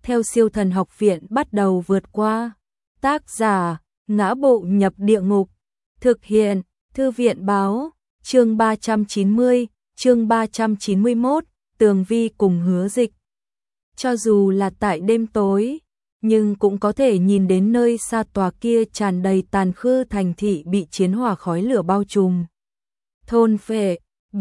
theo siêu thần học viện bắt đầu vượt qua. Tác giả, Ngã Bộ Nhập Địa Ngục. Thực hiện, Thư viện báo, chương 390, chương 391, Tường Vi cùng Hứa Dịch. Cho dù là tại đêm tối, nhưng cũng có thể nhìn đến nơi xa tòa kia tràn đầy tàn khư thành thị bị chiến hỏa khói lửa bao trùm. Thôn phệ,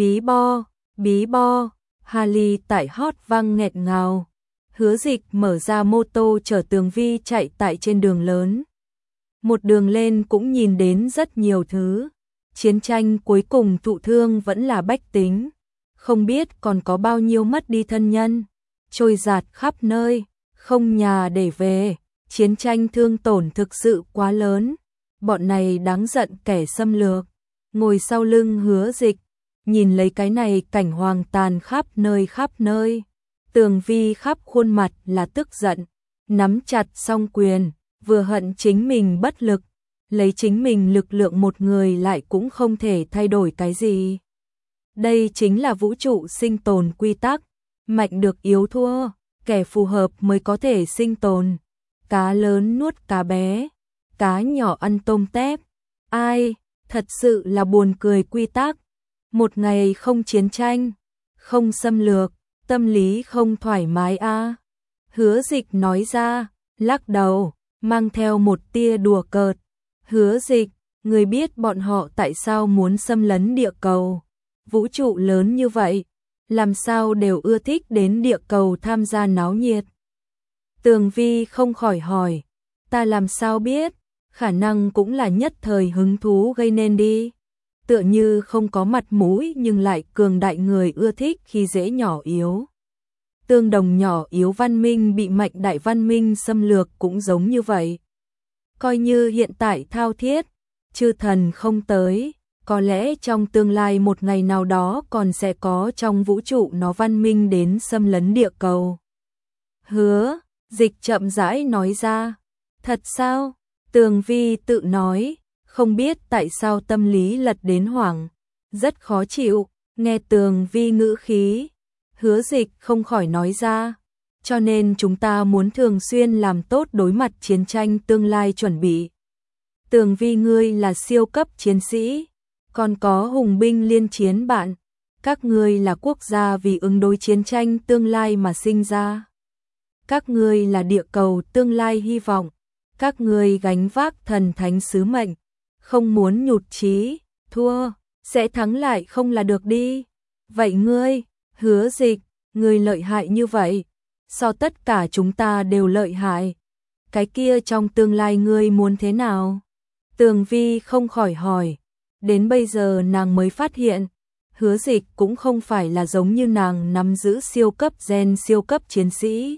bí bo, Harley tại hót vang nghẹt ngào. Hứa Dịch mở ra mô tô chở Tường Vi chạy tại trên đường lớn. Một đường lên cũng nhìn đến rất nhiều thứ. Chiến tranh cuối cùng thụ thương vẫn là bách tính. Không biết còn có bao nhiêu mất đi thân nhân. Trôi dạt khắp nơi, không nhà để về. Chiến tranh thương tổn thực sự quá lớn. Bọn này đáng giận kẻ xâm lược. Ngồi sau lưng Hứa Dịch, nhìn lấy cái này cảnh hoang tàn khắp nơi. Tường Vi khắp khuôn mặt là tức giận, nắm chặt song quyền, vừa hận chính mình bất lực, lấy chính mình lực lượng một người lại cũng không thể thay đổi cái gì. Đây chính là vũ trụ sinh tồn quy tắc, mạnh được yếu thua, kẻ phù hợp mới có thể sinh tồn. Cá lớn nuốt cá bé, cá nhỏ ăn tôm tép. Ai, thật sự là buồn cười quy tắc. Một ngày không chiến tranh, không xâm lược, tâm lý không thoải mái a. Hứa Dịch nói ra, lắc đầu, mang theo một tia đùa cợt. Hứa Dịch, người biết bọn họ tại sao muốn xâm lấn địa cầu? Vũ trụ lớn như vậy, làm sao đều ưa thích đến địa cầu tham gia náo nhiệt? Tường Vi không khỏi hỏi, ta làm sao biết, khả năng cũng là nhất thời hứng thú gây nên đi. Tựa như không có mặt mũi nhưng lại cường đại người ưa thích khi dễ nhỏ yếu. Tương đồng nhỏ yếu văn minh bị mạnh đại văn minh xâm lược cũng giống như vậy. Coi như hiện tại thao thiết, chư thần không tới, có lẽ trong tương lai một ngày nào đó còn sẽ có trong vũ trụ nó văn minh đến xâm lấn địa cầu. Hứa Dịch chậm rãi nói ra, thật sao? Tường Vi tự nói, không biết tại sao tâm lý lật đến hoảng, rất khó chịu, nghe Tường Vi ngữ khí. Hứa Dịch không khỏi nói ra, cho nên chúng ta muốn thường xuyên làm tốt đối mặt chiến tranh tương lai chuẩn bị. Tường Vi ngươi là siêu cấp chiến sĩ, còn có hùng binh liên chiến bạn, các ngươi là quốc gia vì ứng đối chiến tranh tương lai mà sinh ra. Các ngươi là địa cầu tương lai hy vọng, các ngươi gánh vác thần thánh sứ mệnh, không muốn nhụt chí, thua, sẽ thắng lại không là được đi. Vậy ngươi, Hứa Dịch, ngươi lợi hại như vậy, so tất cả chúng ta đều lợi hại. Cái kia trong tương lai ngươi muốn thế nào? Tường Vi không khỏi hỏi, đến bây giờ nàng mới phát hiện, Hứa Dịch cũng không phải là giống như nàng nắm giữ siêu cấp gen siêu cấp chiến sĩ.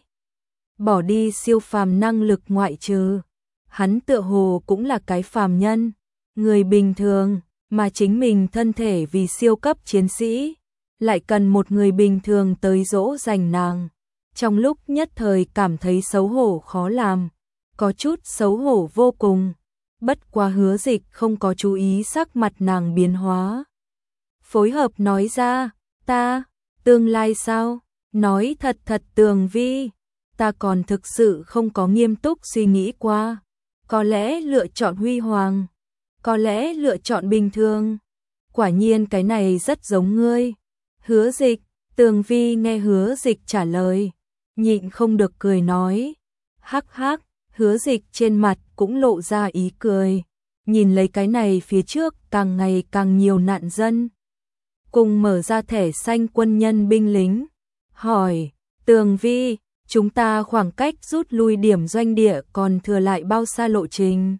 Bỏ đi siêu phàm năng lực ngoại trừ, hắn tựa hồ cũng là cái phàm nhân, người bình thường, mà chính mình thân thể vì siêu cấp chiến sĩ, lại cần một người bình thường tới dỗ dành nàng. Trong lúc nhất thời cảm thấy xấu hổ khó làm, có chút xấu hổ vô cùng. Bất quá Hứa Dịch không có chú ý sắc mặt nàng biến hóa. Phối hợp nói ra, ta, tương lai sao? Nói thật Tường Vi, ta còn thực sự không có nghiêm túc suy nghĩ qua. Có lẽ lựa chọn huy hoàng, có lẽ lựa chọn bình thường. Quả nhiên cái này rất giống ngươi. Hứa Dịch, Tường Vi nghe Hứa Dịch trả lời, nhịn không được cười nói. Hắc hắc, Hứa Dịch trên mặt cũng lộ ra ý cười. Nhìn lấy cái này phía trước càng ngày càng nhiều nạn dân. Cùng mở ra thẻ xanh quân nhân binh lính. Hỏi, Tường Vi, chúng ta khoảng cách rút lui điểm doanh địa còn thừa lại bao xa lộ trình?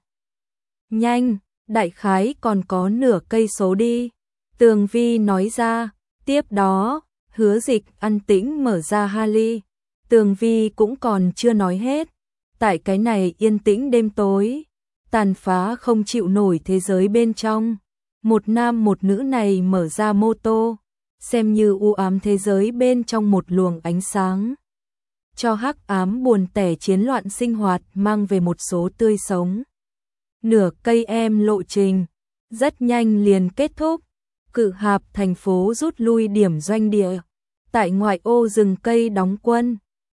Nhanh, đại khái còn có nửa cây số đi. Tường Vi nói ra, tiếp đó, Hứa Dịch an tĩnh mở ra Harley. Tường Vi cũng còn chưa nói hết. Tại cái này yên tĩnh đêm tối, tàn phá không chịu nổi thế giới bên trong, một nam một nữ này mở ra mô tô, xem như u ám thế giới bên trong một luồng ánh sáng, cho hắc ám buồn tẻ chiến loạn sinh hoạt mang về một số tươi sống. Nửa cây em lộ trình, rất nhanh liền kết thúc. Cự Hạp thành phố rút lui điểm doanh địa, tại ngoại ô rừng cây đóng quân.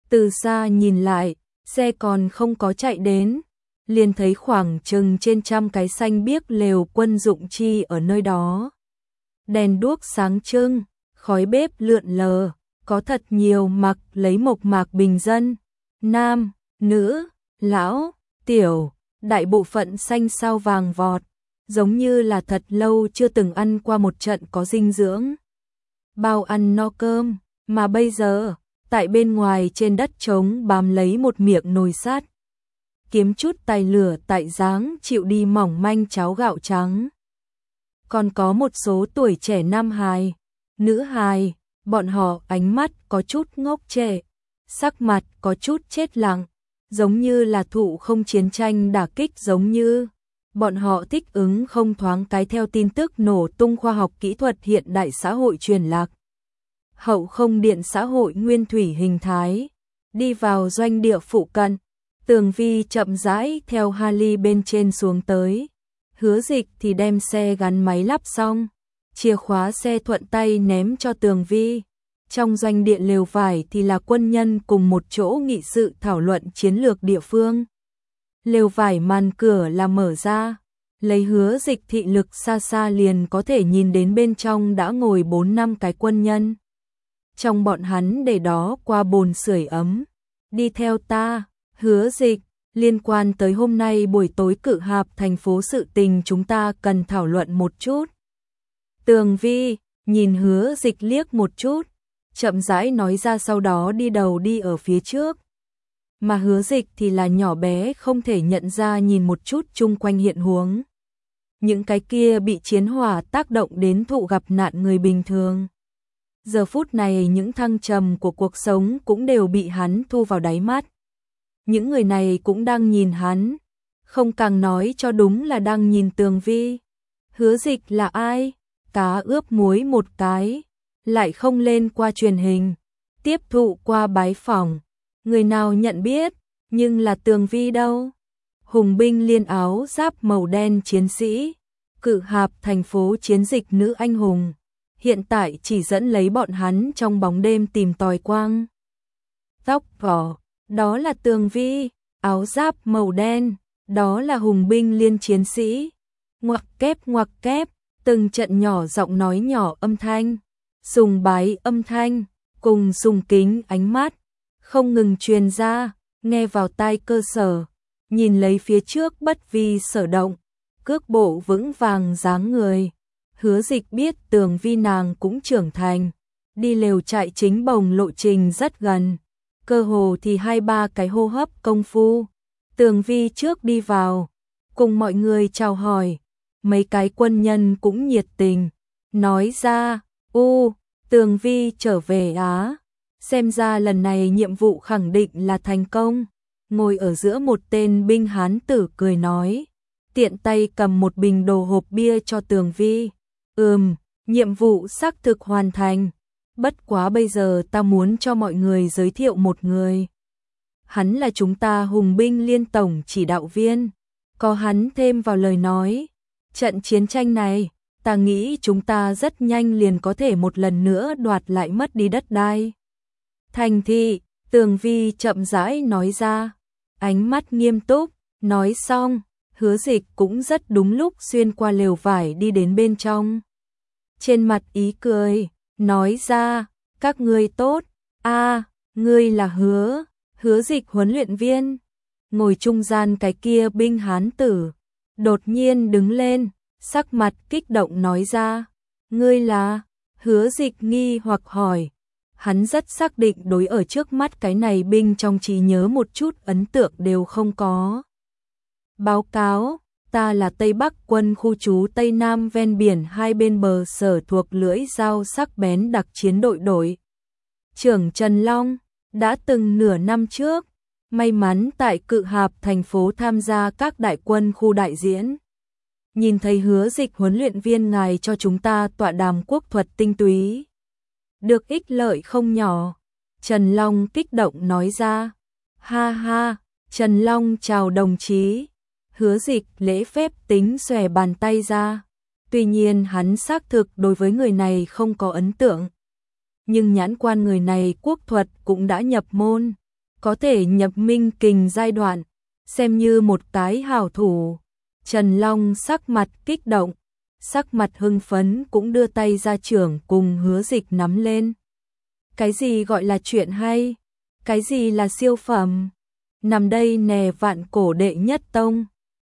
Từ xa nhìn lại, xe còn không có chạy đến, liền thấy khoảng chừng trên 100 cái xanh biếc lều quân dụng chi ở nơi đó. Đèn đuốc sáng trưng, khói bếp lượn lờ, có thật nhiều mặc lấy mộc mạc bình dân, nam, nữ, lão, tiểu, đại bộ phận xanh sao vàng vọt, giống như là thật lâu chưa từng ăn qua một trận có dinh dưỡng. Bao ăn no cơm, mà bây giờ, tại bên ngoài trên đất trống bám lấy một miệng nồi sắt. Kiếm chút tài lửa tại dáng chịu đi mỏng manh cháo gạo trắng. Còn có một số tuổi trẻ nam hài, nữ hài, bọn họ ánh mắt có chút ngốc trệ, sắc mặt có chút chết lặng, giống như là thụ không chiến tranh đả kích giống như. Bọn họ thích ứng không thoáng cái theo tin tức nổ tung khoa học kỹ thuật hiện đại xã hội truyền lạc. Hậu không điện xã hội nguyên thủy hình thái, đi vào doanh địa phụ cận, Tường Vi chậm rãi theo Harley bên trên xuống tới. Hứa Dịch thì đem xe gắn máy lắp xong, chìa khóa xe thuận tay ném cho Tường Vi. Trong doanh địa lều vải thì là quân nhân cùng một chỗ nghị sự thảo luận chiến lược địa phương. Lều vải màn cửa là mở ra, lấy Hứa Dịch thị lực xa xa liền có thể nhìn đến bên trong đã ngồi 4-5 cái quân nhân. Trong bọn hắn để đó qua bồn sưởi ấm. Đi theo ta, Hứa Dịch, liên quan tới hôm nay buổi tối cự hạp thành phố sự tình chúng ta cần thảo luận một chút. Tường Vi nhìn Hứa Dịch liếc một chút, chậm rãi nói ra, sau đó đi đầu đi ở phía trước. Mà Hứa Dịch thì là nhỏ bé không thể nhận ra nhìn một chút chung quanh hiện huống. Những cái kia bị chiến hỏa tác động đến thụ gặp nạn người bình thường. Giờ phút này những thăng trầm của cuộc sống cũng đều bị hắn thu vào đáy mắt. Những người này cũng đang nhìn hắn, không càng nói cho đúng là đang nhìn Tường Vi. Hứa Dịch là ai? Cá ướp muối một cái, lại không lên qua truyền hình, tiếp thụ qua bái phỏng. Người nào nhận biết, nhưng là Tường Vi đâu? Hùng binh liên áo giáp màu đen chiến sĩ, cự hạp thành phố chiến dịch nữ anh hùng. Hiện tại chỉ dẫn lấy bọn hắn trong bóng đêm tìm tòi quang. Tóc vỏ, đó là Tường Vi, áo giáp màu đen, đó là hùng binh liên chiến sĩ. Ngoặc kép, từng trận nhỏ giọng nói nhỏ âm thanh, sùng bái âm thanh, cùng sùng kính ánh mắt, không ngừng truyền ra, nghe vào tai cơ sở, nhìn lấy phía trước bất vi sở động, cước bộ vững vàng dáng người. Hứa Dịch biết Tường Vi nàng cũng trưởng thành, đi lều trại chính bồng lộ trình rất gần, cơ hồ thì 2-3 cái hô hấp công phu. Tường Vi trước đi vào, cùng mọi người chào hỏi, mấy cái quân nhân cũng nhiệt tình, nói ra, Tường Vi trở về á, xem ra lần này nhiệm vụ khẳng định là thành công. Ngồi ở giữa một tên binh hán tử cười nói, tiện tay cầm một bình đồ hộp bia cho Tường Vi. Nhiệm vụ xác thực hoàn thành. Bất quá bây giờ ta muốn cho mọi người giới thiệu một người. Hắn là chúng ta hùng binh liên tổng chỉ đạo viên. Có hắn thêm vào lời nói, trận chiến tranh này, ta nghĩ chúng ta rất nhanh liền có thể một lần nữa đoạt lại mất đi đất đai. Thành thị, Tường Vi chậm rãi nói ra, ánh mắt nghiêm túc, nói xong, Hứa Dịch cũng rất đúng lúc xuyên qua lều vải đi đến bên trong. Trên mặt ý cười, nói ra, các ngươi tốt, ngươi là Hứa Dịch huấn luyện viên. Ngồi trung gian cái kia binh hán tử, đột nhiên đứng lên, sắc mặt kích động nói ra, ngươi là? Hứa Dịch nghi hoặc hỏi, hắn rất xác định đối ở trước mắt cái này binh trong trí nhớ một chút ấn tượng đều không có. Báo cáo, ta là Tây Bắc quân khu trú Tây Nam ven biển hai bên bờ sở thuộc lưỡi dao sắc bén đặc chiến đội trưởng Trần Long, đã từng nửa năm trước, may mắn tại cự hạp thành phố tham gia các đại quân khu đại diễn. Nhìn thấy Hứa Dịch huấn luyện viên ngài cho chúng ta tọa đàm quốc thuật tinh túy, được ích lợi không nhỏ. Trần Long kích động nói ra, ha ha, Trần Long chào đồng chí. Hứa Dịch lễ phép tính xòe bàn tay ra. Tuy nhiên hắn xác thực đối với người này không có ấn tượng. Nhưng nhãn quan người này quốc thuật cũng đã nhập môn. có thể nhập minh kình giai đoạn, xem như một tái hảo thủ. Trần Long sắc mặt kích động, sắc mặt hưng phấn cũng đưa tay ra trưởng cùng Hứa Dịch nắm lên. Cái gì gọi là chuyện hay? Cái gì là siêu phẩm? Nằm đây nè vạn cổ đệ nhất tông.